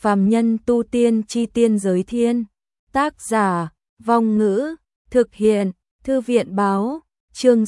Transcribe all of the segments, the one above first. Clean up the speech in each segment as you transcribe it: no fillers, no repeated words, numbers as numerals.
Phàm nhân tu tiên chi tiên giới thiên. Tác giả, Vong Ngữ, thực hiện, Thư viện báo, chương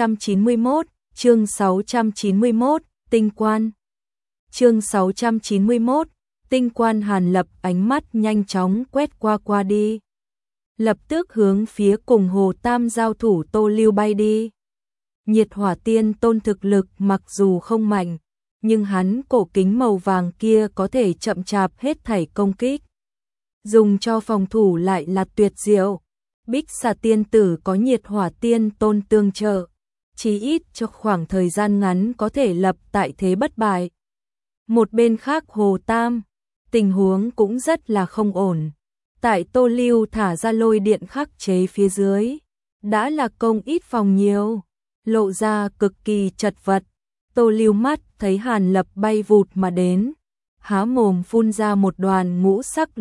691, tinh quan. Chương 691, tinh quan. Hàn Lập ánh mắt nhanh chóng quét qua đi. Lập tức hướng phía cùng Hồ Tam giao thủ Tô Lưu bay đi. Nhiệt Hỏa Tiên Tôn thực lực mặc dù không mạnh, nhưng hắn cổ kính màu vàng kia có thể chậm chạp hết thảy công kích. Dùng cho phòng thủ lại là tuyệt diệu. Bích Xà Tiên Tử có Nhiệt Hỏa Tiên Tôn tương trợ, chí ít cho khoảng thời gian ngắn có thể lập tại thế bất bại. Một bên khác Hồ Tam, tình huống cũng rất là không ổn. Tại Tô Lưu thả ra lôi điện khắc chế phía dưới, đã là công ít phòng nhiều, lộ ra cực kỳ chật vật. Tô Lưu mắt thấy Hàn Lập bay vụt mà đến, há mồm phun ra một đoàn ngũ sắc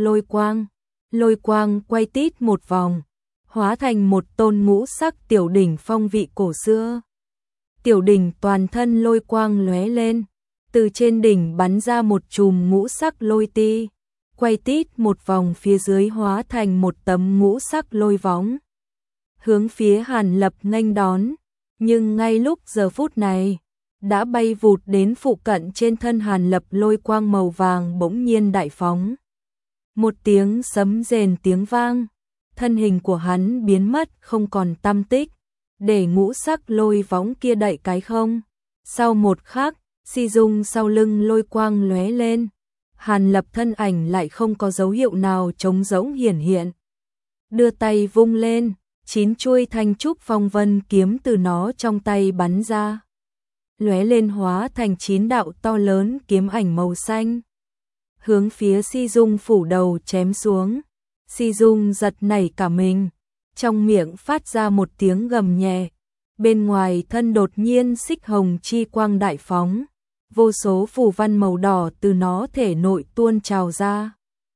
lôi quang quay tít một vòng, hóa thành một tôn ngũ sắc tiểu đỉnh phong vị cổ xưa. Tiểu đỉnh toàn thân lôi quang lóe lên, từ trên đỉnh bắn ra một chùm ngũ sắc lôi ti, quay tít một vòng phía dưới hóa thành một tấm ngũ sắc lôi võng, hướng phía Hàn Lập nghênh đón. Nhưng ngay lúc giờ phút này, đã bay vụt đến phụ cận trên thân Hàn Lập lôi quang màu vàng bỗng nhiên đại phóng. Một tiếng sấm rền tiếng vang, thân hình của hắn biến mất không còn tăm tích, để ngũ sắc lôi võng kia đậy cái không. Sau một khắc, si dung sau lưng lôi quang lóe lên, Hàn Lập thân ảnh lại không có dấu hiệu nào trống rỗng hiển hiện. Đưa tay vung lên, 9 chuôi thanh trúc phong vân kiếm từ nó trong tay bắn ra, lóe lên hóa thành 9 đạo to lớn kiếm ảnh màu xanh, hướng phía Si Dung phủ đầu chém xuống. Si Dung giật nảy cả mình, trong miệng phát ra một tiếng gầm nhẹ, bên ngoài thân đột nhiên xích hồng chi quang đại phóng, vô số phù văn màu đỏ từ nó thể nội tuôn trào ra.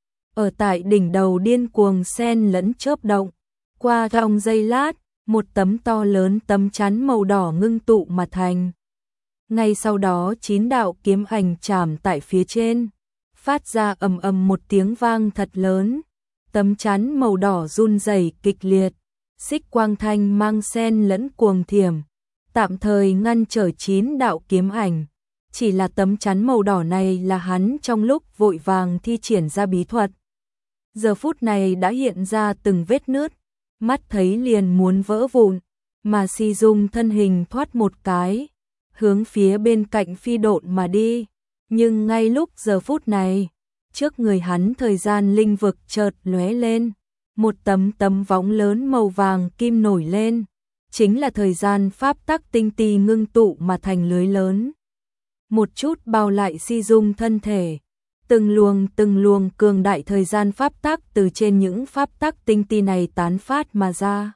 Ở tại đỉnh đầu điên cuồng xen lẫn chớp động, qua trong giây lát, một tấm to lớn tấm chắn màu đỏ ngưng tụ mà thành. Ngay sau đó 9 đạo kiếm ảnh chạm tại phía trên, phát ra ầm ầm một tiếng vang thật lớn. Tấm chắn màu đỏ run rẩy kịch liệt, xích quang thanh mang xen lẫn cuồng thiểm, tạm thời ngăn trở 9 đạo kiếm ảnh. Chỉ là tấm chắn màu đỏ này là hắn trong lúc vội vàng thi triển ra bí thuật, giờ phút này đã hiện ra từng vết nứt, mắt thấy liền muốn vỡ vụn, mà Si Dung thân hình thoát một cái, hướng phía bên cạnh phi độn mà đi. Nhưng ngay lúc giờ phút này, trước người hắn thời gian linh vực chợt lóe lên, một tấm võng lớn màu vàng kim nổi lên, chính là thời gian pháp tắc tinh ti ngưng tụ mà thành lưới lớn, một chút bao lại Si Dung thân thể. Từng luồng cường đại thời gian pháp tắc từ trên những pháp tắc tinh ti này tán phát mà ra,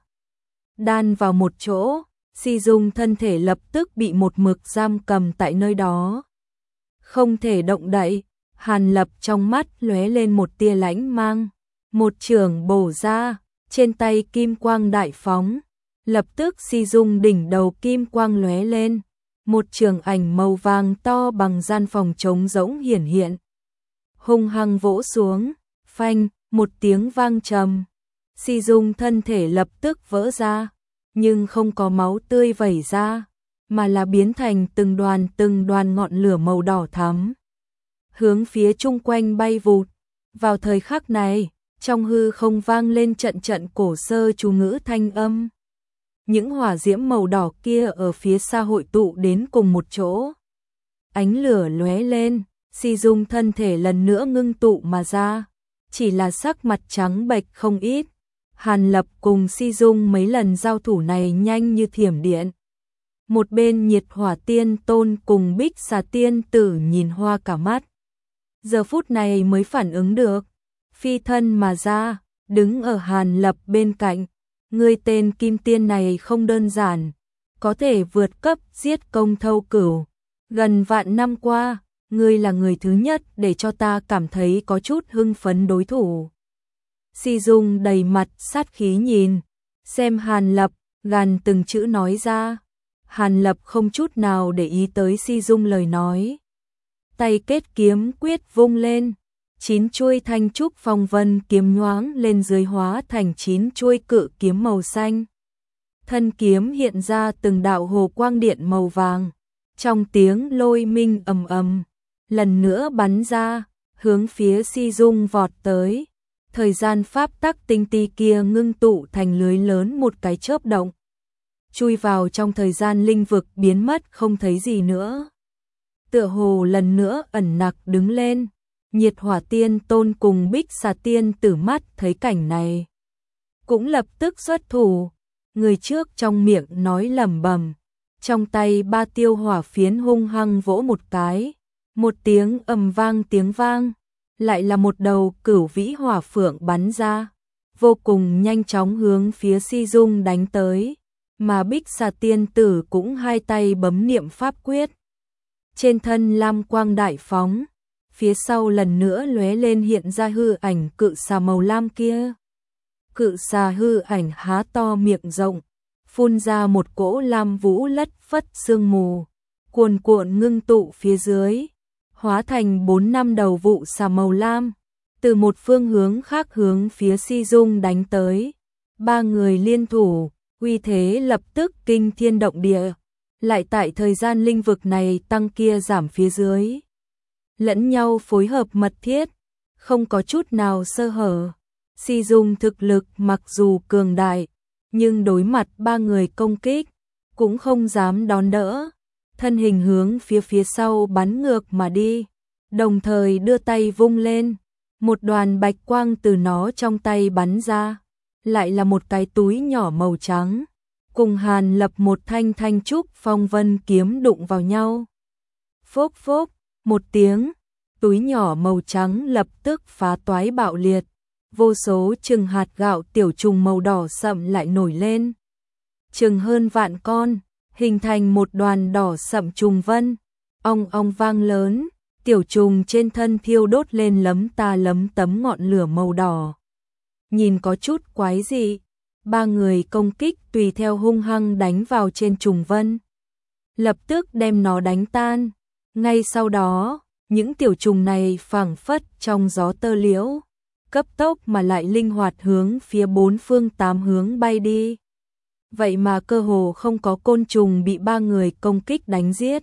đan vào một chỗ. Si Dung thân thể lập tức bị một mực giam cầm tại nơi đó, không thể động đậy. Hàn Lập trong mắt lóe lên một tia lãnh mang, một chưởng bổ ra, trên tay kim quang đại phóng, lập tức Si Dung đỉnh đầu kim quang lóe lên, một trường ảnh màu vàng to bằng gian phòng trống rỗng hiển hiện, hung hăng vỗ xuống, phanh, một tiếng vang trầm, Si Dung thân thể lập tức vỡ ra, nhưng không có máu tươi vẩy ra, mà là biến thành từng đoàn ngọn lửa màu đỏ thắm, hướng phía chung quanh bay vụt. Vào thời khắc này, trong hư không vang lên trận cổ sơ chú ngữ thanh âm. Những hỏa diễm màu đỏ kia ở phía xa hội tụ đến cùng một chỗ. Ánh lửa lóe lên, Si Dung thân thể lần nữa ngưng tụ mà ra, chỉ là sắc mặt trắng bệch không ít. Hàn Lập cùng Si Dung mấy lần giao thủ này nhanh như thiểm điện. Một bên Nhiệt Hỏa Tiên Tôn cùng Bích Xà Tiên Tử nhìn hoa cả mắt, giờ phút này mới phản ứng được, phi thân mà ra, đứng ở Hàn Lập bên cạnh. Ngươi tên Kim Tiên này không đơn giản, có thể vượt cấp giết công thâu cửu. Gần vạn năm qua, ngươi là người thứ nhất để cho ta cảm thấy có chút hưng phấn đối thủ. Si Dung đầy mặt sát khí nhìn xem Hàn Lập, gàn từng chữ nói ra. Hàn Lập không chút nào để ý tới Si Dung lời nói, tay kết kiếm quyết vung lên, 9 chuôi thanh trúc phong vân kiếm nhoáng lên dưới hóa thành 9 chuôi cự kiếm màu xanh. Thân kiếm hiện ra từng đạo hồ quang điện màu vàng, trong tiếng lôi minh ầm ầm, lần nữa bắn ra, hướng phía Si Dung vọt tới. Thời gian pháp tắc tinh ti kia ngưng tụ thành lưới lớn một cái chớp động, chui vào trong thời gian linh vực biến mất không thấy gì nữa. Tựa hồ lần nữa ẩn nặc đứng lên, Nhiệt Hỏa Tiên Tôn cùng Bích Xà Tiên Tử mắt thấy cảnh này, cũng lập tức xuất thủ. Người trước trong miệng nói lẩm bẩm, trong tay ba tiêu hỏa phiến hung hăng vỗ một cái, một tiếng ầm vang tiếng vang, lại là một đầu cửu vĩ hỏa phượng bắn ra, vô cùng nhanh chóng hướng phía Si Dung đánh tới, mà Bích Xà Tiên Tử cũng hai tay bấm niệm pháp quyết. Trên thân lam quang đại phóng, phía sau lần nữa lóe lên hiện ra hư ảnh cự xà màu lam kia. Cự xà hư ảnh há to miệng rộng, phun ra một cỗ lam vũ lất phất sương mù, cuồn cuộn ngưng tụ phía dưới, hóa thành 4-5 đầu vụ xà màu lam, từ một phương hướng khác hướng phía Si Dung đánh tới. Ba người liên thủ, uy thế lập tức kinh thiên động địa, lại tại thời gian linh vực này tăng kia giảm phía dưới. Lẫn nhau phối hợp mật thiết, không có chút nào sơ hở. Si Dung thực lực mặc dù cường đại, nhưng đối mặt ba người công kích, cũng không dám đón đỡ. Thân hình hướng phía sau bắn ngược mà đi, đồng thời đưa tay vung lên. Một đoàn bạch quang từ nó trong tay bắn ra, lại là một cái túi nhỏ màu trắng, cùng Hàn Lập một thanh thanh trúc phong vân kiếm đụng vào nhau. Phốc phốc, một tiếng, túi nhỏ màu trắng lập tức phá toái bạo liệt, vô số chừng hạt gạo tiểu trùng màu đỏ sậm lại nổi lên. Chừng hơn vạn con, hình thành một đoàn đỏ sậm trùng vân, ong ong vang lớn, tiểu trùng trên thân thiêu đốt lên lấm ta lấm tấm ngọn lửa màu đỏ. Nhìn có chút quái dị, ba người công kích tùy theo hung hăng đánh vào trên trùng vân, lập tức đem nó đánh tan. Ngay sau đó, những tiểu trùng này phảng phất trong gió tơ liễu, cấp tốc mà lại linh hoạt hướng phía 4 phương 8 hướng bay đi. Vậy mà cơ hồ không có côn trùng bị ba người công kích đánh giết.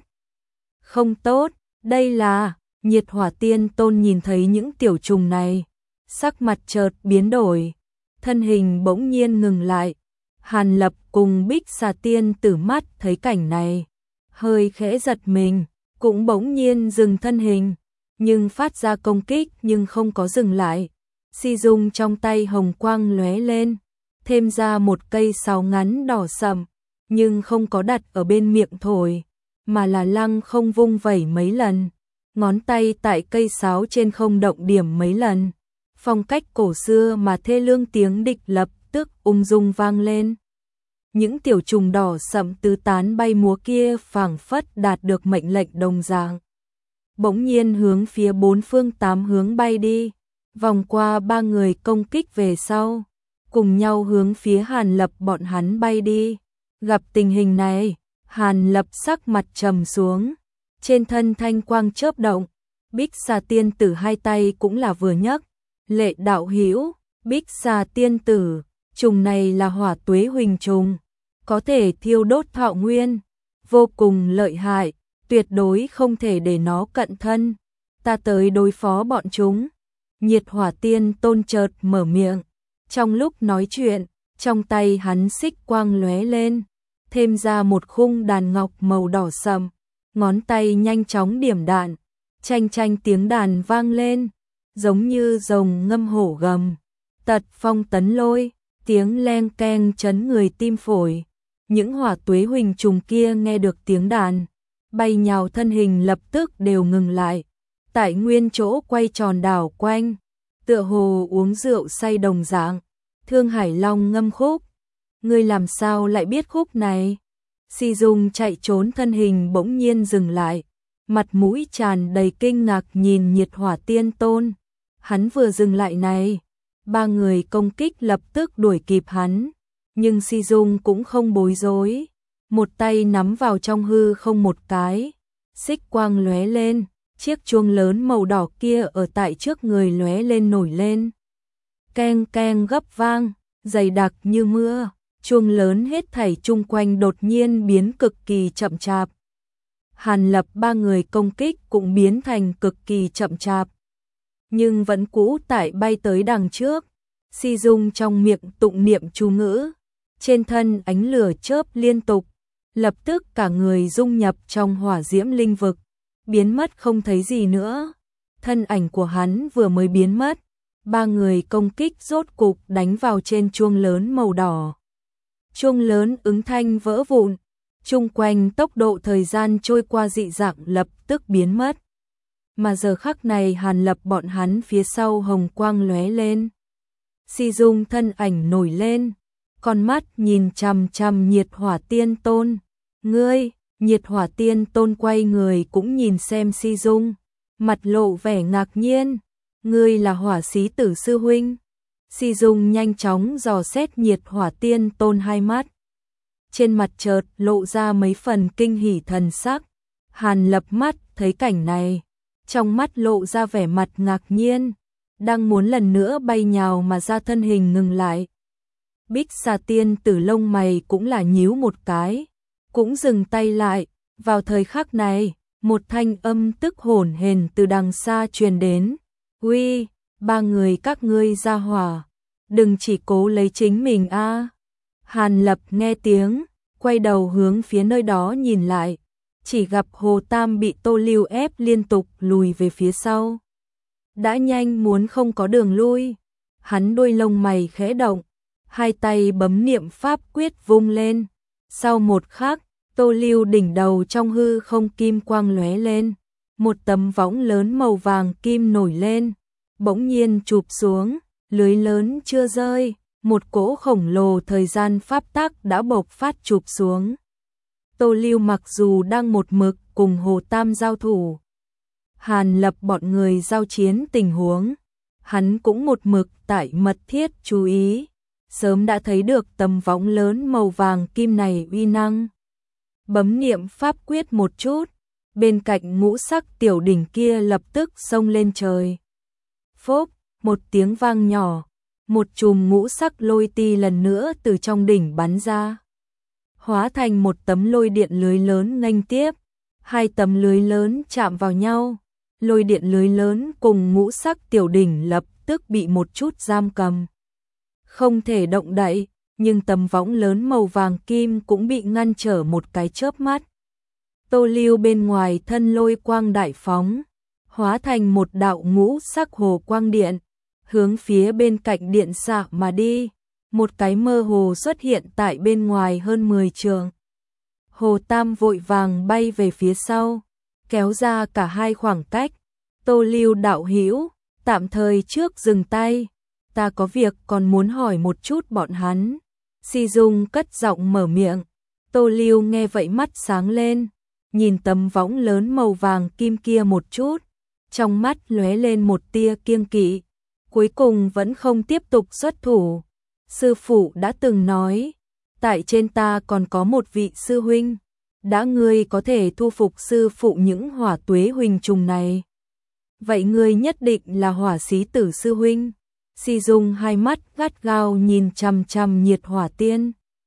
Không tốt, đây là... Nhiệt Hỏa Tiên Tôn nhìn thấy những tiểu trùng này, sắc mặt chợt biến đổi, thân hình bỗng nhiên ngừng lại. Hàn Lập cùng Bích Xà Tiên Tử mắt thấy cảnh này, hơi khẽ giật mình, cũng bỗng nhiên dừng thân hình, nhưng phát ra công kích nhưng không có dừng lại. Si Dung trong tay hồng quang lóe lên, thêm ra một cây sáo ngắn đỏ sậm, nhưng không có đặt ở bên miệng thổi, mà là lăng không vung vẩy mấy lần. Ngón tay tại cây sáo trên không động điểm mấy lần, phong cách cổ xưa mà thê lương tiếng địch lập tức ung dung vang lên. Những tiểu trùng đỏ sậm tứ tán bay múa kia phảng phất đạt được mệnh lệnh đồng dạng, bỗng nhiên hướng phía 4 phương 8 hướng bay đi, vòng qua ba người công kích về sau, cùng nhau hướng phía Hàn Lập bọn hắn bay đi. Gặp tình hình này, Hàn Lập sắc mặt trầm xuống, trên thân thanh quang chớp động. Bích Xà Tiên Tử hai tay cũng là vừa nhấc. Lệ đạo hữu, Bích Xà Tiên Tử, trùng này là hỏa tuế huỳnh trùng, có thể thiêu đốt thọ nguyên, vô cùng lợi hại, tuyệt đối không thể để nó cận thân, ta tới đối phó bọn chúng. Nhiệt Hỏa Tiên Tôn chợt mở miệng, trong lúc nói chuyện, trong tay hắn xích quang lóe lên, thêm ra một khung đàn ngọc màu đỏ sậm, ngón tay nhanh chóng điểm đạn, chanh chanh tiếng đàn vang lên, giống như rồng ngâm hổ gầm, tật phong tấn lôi, tiếng leng keng chấn người tim phổi. Những hỏa tuế huỳnh trùng kia nghe được tiếng đàn, bay nhào thân hình lập tức đều ngừng lại, tại nguyên chỗ quay tròn đảo quanh, tựa hồ uống rượu say đồng dạng. Thương Hải Long ngâm khúc, ngươi làm sao lại biết khúc này? Si Dung chạy trốn thân hình bỗng nhiên dừng lại, mặt mũi tràn đầy kinh ngạc nhìn Nhiệt Hỏa Tiên Tôn. Hắn vừa dừng lại này, ba người công kích lập tức đuổi kịp hắn, nhưng Si Dung cũng không bối rối, một tay nắm vào trong hư không một cái, xích quang lóe lên, chiếc chuông lớn màu đỏ kia ở tại trước người lóe lên nổi lên. Keng keng gấp vang, dày đặc như mưa, chuông lớn hết thảy chung quanh đột nhiên biến cực kỳ chậm chạp. Hàn Lập ba người công kích cũng biến thành cực kỳ chậm chạp, nhưng vẫn cũ tại bay tới đằng trước. Si Dung trong miệng tụng niệm chú ngữ, trên thân ánh lửa chớp liên tục, lập tức cả người dung nhập trong hỏa diễm linh vực, biến mất không thấy gì nữa. Thân ảnh của hắn vừa mới biến mất, ba người công kích rốt cục đánh vào trên chuông lớn màu đỏ. Chuông lớn ứng thanh vỡ vụn, chung quanh tốc độ thời gian trôi qua dị dạng lập tức biến mất. Mà giờ khắc này Hàn Lập bọn hắn phía sau hồng quang lóe lên. Si Dung thân ảnh nổi lên, con mắt nhìn chằm chằm Nhiệt Hỏa Tiên Tôn. Ngươi, Nhiệt Hỏa Tiên Tôn quay người cũng nhìn xem Si Dung, mặt lộ vẻ ngạc nhiên. Ngươi là Hỏa Xí Tử sư huynh? Si Dung nhanh chóng dò xét Nhiệt Hỏa Tiên Tôn hai mắt. Trên mặt chợt lộ ra mấy phần kinh hỉ thần sắc. Hàn Lập mắt thấy cảnh này, trong mắt lộ ra vẻ mặt ngạc nhiên, đang muốn lần nữa bay nhào mà ra thân hình ngừng lại. Bích Xà Tiên Tử lông mày cũng là nhíu một cái, cũng dừng tay lại. Vào thời khắc này, một thanh âm tức hổn hển từ đằng xa truyền đến. Uy, ba người các ngươi ra hỏa, đừng chỉ cố lấy chính mình a. Hàn Lập nghe tiếng, quay đầu hướng phía nơi đó nhìn lại, chỉ gặp Hồ Tam bị Tô Lưu ép liên tục lùi về phía sau. Đã nhanh muốn không có đường lui, hắn đôi lông mày khẽ động, hai tay bấm niệm pháp quyết vung lên. Sau một khắc, Tô Lưu đỉnh đầu trong hư không kim quang lóe lên, một tấm võng lớn màu vàng kim nổi lên, bỗng nhiên chụp xuống, lưới lớn chưa rơi, một cỗ khổng lồ thời gian pháp tắc đã bộc phát chụp xuống. Tô Lưu mặc dù đang một mực cùng Hồ Tam giao thủ, Hàn Lập bọn người giao chiến tình huống, hắn cũng một mực tại mật thiết chú ý, sớm đã thấy được tấm võng lớn màu vàng kim này uy năng. Bấm niệm pháp quyết một chút, bên cạnh ngũ sắc tiểu đỉnh kia lập tức xông lên trời. Phốc, một tiếng vang nhỏ, một chùm ngũ sắc lôi ti lần nữa từ trong đỉnh bắn ra, hóa thành một tấm lôi điện lưới lớn nghênh tiếp. Hai tấm lưới lớn chạm vào nhau, lôi điện lưới lớn cùng ngũ sắc tiểu đỉnh lập tức bị một chút giam cầm, không thể động đậy, nhưng tấm võng lớn màu vàng kim cũng bị ngăn trở một cái chớp mắt. Tô Lưu bên ngoài thân lôi quang đại phóng, hóa thành một đạo ngũ sắc hồ quang điện, hướng phía bên cạnh điện xạ mà đi, một cái mơ hồ xuất hiện tại bên ngoài hơn 10 trượng. Hồ Tam vội vàng bay về phía sau, kéo ra cả hai khoảng cách. Tô Lưu đạo hữu, tạm thời trước dừng tay, ta có việc còn muốn hỏi một chút bọn hắn. Si Dung cất giọng mở miệng. Tô Lưu nghe vậy mắt sáng lên, nhìn tấm võng lớn màu vàng kim kia một chút, trong mắt lóe lên một tia kiêng kỵ, cuối cùng vẫn không tiếp tục xuất thủ. Sư phụ đã từng nói, tại trên ta còn có một vị sư huynh, đã ngươi có thể thu phục sư phụ những hỏa tuế huỳnh trùng này, vậy ngươi nhất định là Hỏa Xí Tử sư huynh. Si Dung hai mắt gắt gao nhìn chằm chằm Nhiệt Hỏa Tiên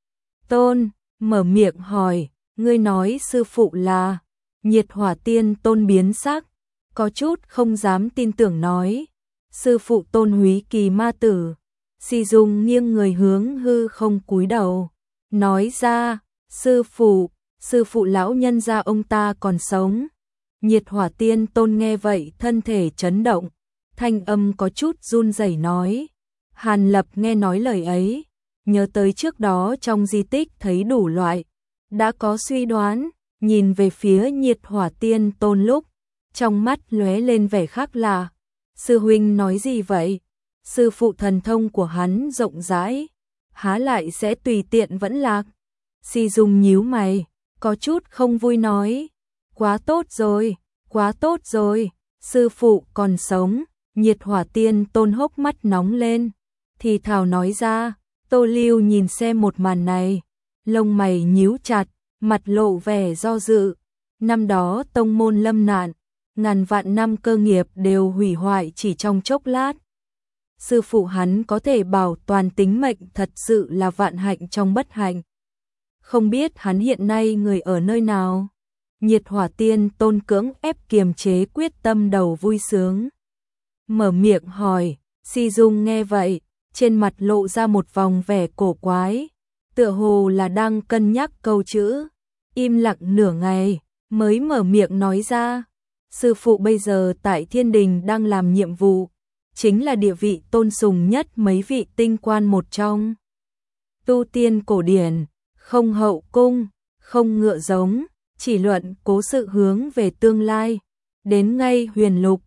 Tôn, mở miệng hỏi, ngươi nói sư phụ là? Nhiệt Hỏa Tiên Tôn biến sắc, có chút không dám tin tưởng nói, sư phụ Tôn Húy Kỳ Ma Tử. Si Dung nghiêng người hướng hư không cúi đầu, nói ra, sư phụ lão nhân gia ông ta còn sống. Nhiệt Hỏa Tiên Tôn nghe vậy thân thể chấn động, thanh âm có chút run rẩy nói. Hàn Lập nghe nói lời ấy, nhớ tới trước đó trong di tích thấy đủ loại, đã có suy đoán, nhìn về phía Nhiệt Hỏa Tiên Tôn lúc, trong mắt lóe lên vẻ khác lạ. Sư huynh nói gì vậy? Sư phụ thần thông của hắn rộng rãi, há lại sẽ tùy tiện vẫn lạc? Si Dung nhíu mày, có chút không vui nói, quá tốt rồi, sư phụ còn sống. Nhiệt Hỏa Tiên Tôn hốc mắt nóng lên, thì thào nói ra. Tô Lưu nhìn xem một màn này, lông mày nhíu chặt, mặt lộ vẻ do dự. Năm đó tông môn lâm nạn, ngàn vạn năm cơ nghiệp đều hủy hoại chỉ trong chốc lát. Sư phụ hắn có thể bảo toàn tính mệnh thật sự là vạn hạnh trong bất hạnh. Không biết hắn hiện nay người ở nơi nào? Nhiệt Hỏa Tiên Tôn cưỡng ép kiềm chế quyết tâm đầu vui sướng. Mở miệng hỏi, Si Dung nghe vậy, trên mặt lộ ra một vòng vẻ cổ quái, tựa hồ là đang cân nhắc câu chữ, im lặng nửa ngày, mới mở miệng nói ra, sư phụ bây giờ tại Thiên Đình đang làm nhiệm vụ, chính là địa vị tôn sùng nhất mấy vị tinh quan một trong. Tu tiên cổ điển, không hậu cung, không ngựa giống, chỉ luận cố sự hướng về tương lai, đến ngay huyền lục,